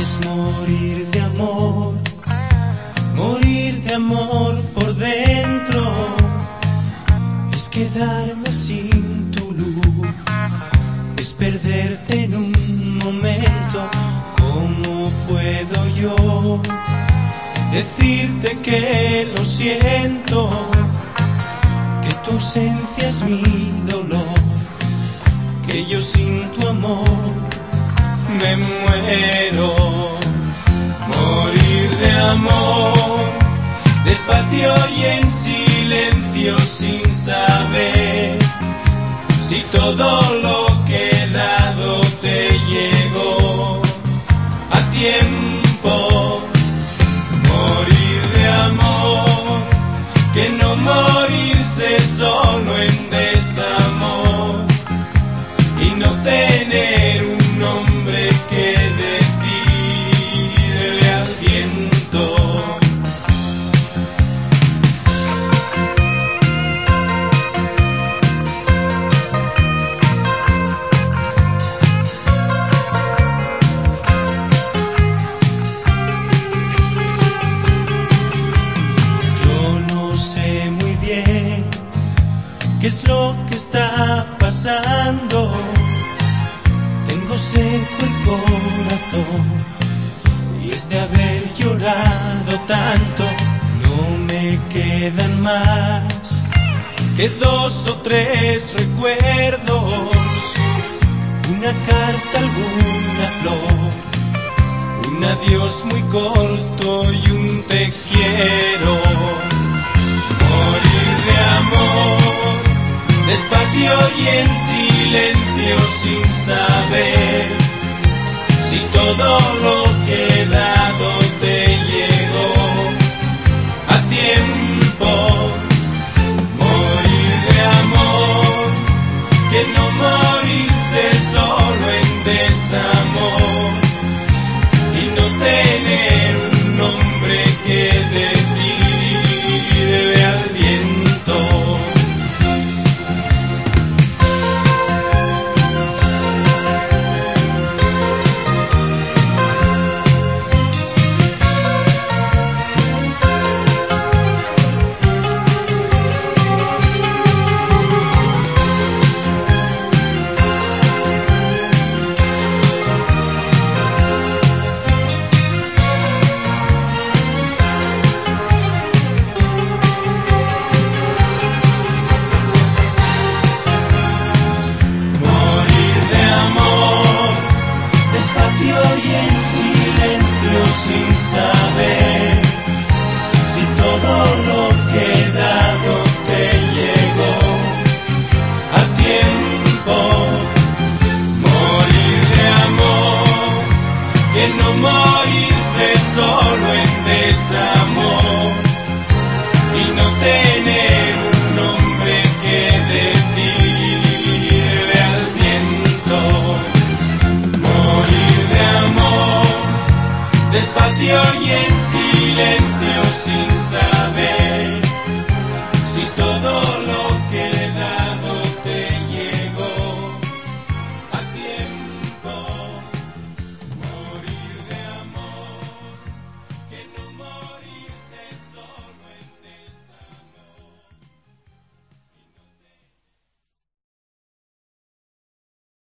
morir de amor por dentro, es quedarme sin tu luz, es perderte en un momento. ¿Cómo puedo yo decirte que lo siento? Que tu ausencia es mi dolor, que yo sin tu amor me muero. Morir de amor, despacio y en silencio, sin saber si todo lo que he dado te llegó a tiempo. Morir de amor, que no morirse solo en desamor y no tener un nombre que decirle al viento. Yo no sé muy bien qué es lo que está pasando. Tengo seco el corazón y es de haber llorado tanto. No me quedan más que 2 o 3 recuerdos, una carta, alguna flor, un adiós muy corto y un te quiero. Morir de amor, despacio y en silencio, sin saber si todo lo que he dado te llegó a tiempo. Morir de amor, que no morirse solo en desamor y no tener un nombre que decirle al viento. Sin saber si todo lo que he dado te llegó a tiempo. Morir de amor, que no morirse solo en desamor y no tener un nombre que decirle al viento. Morir de amor, despacio y en silencio, sin saber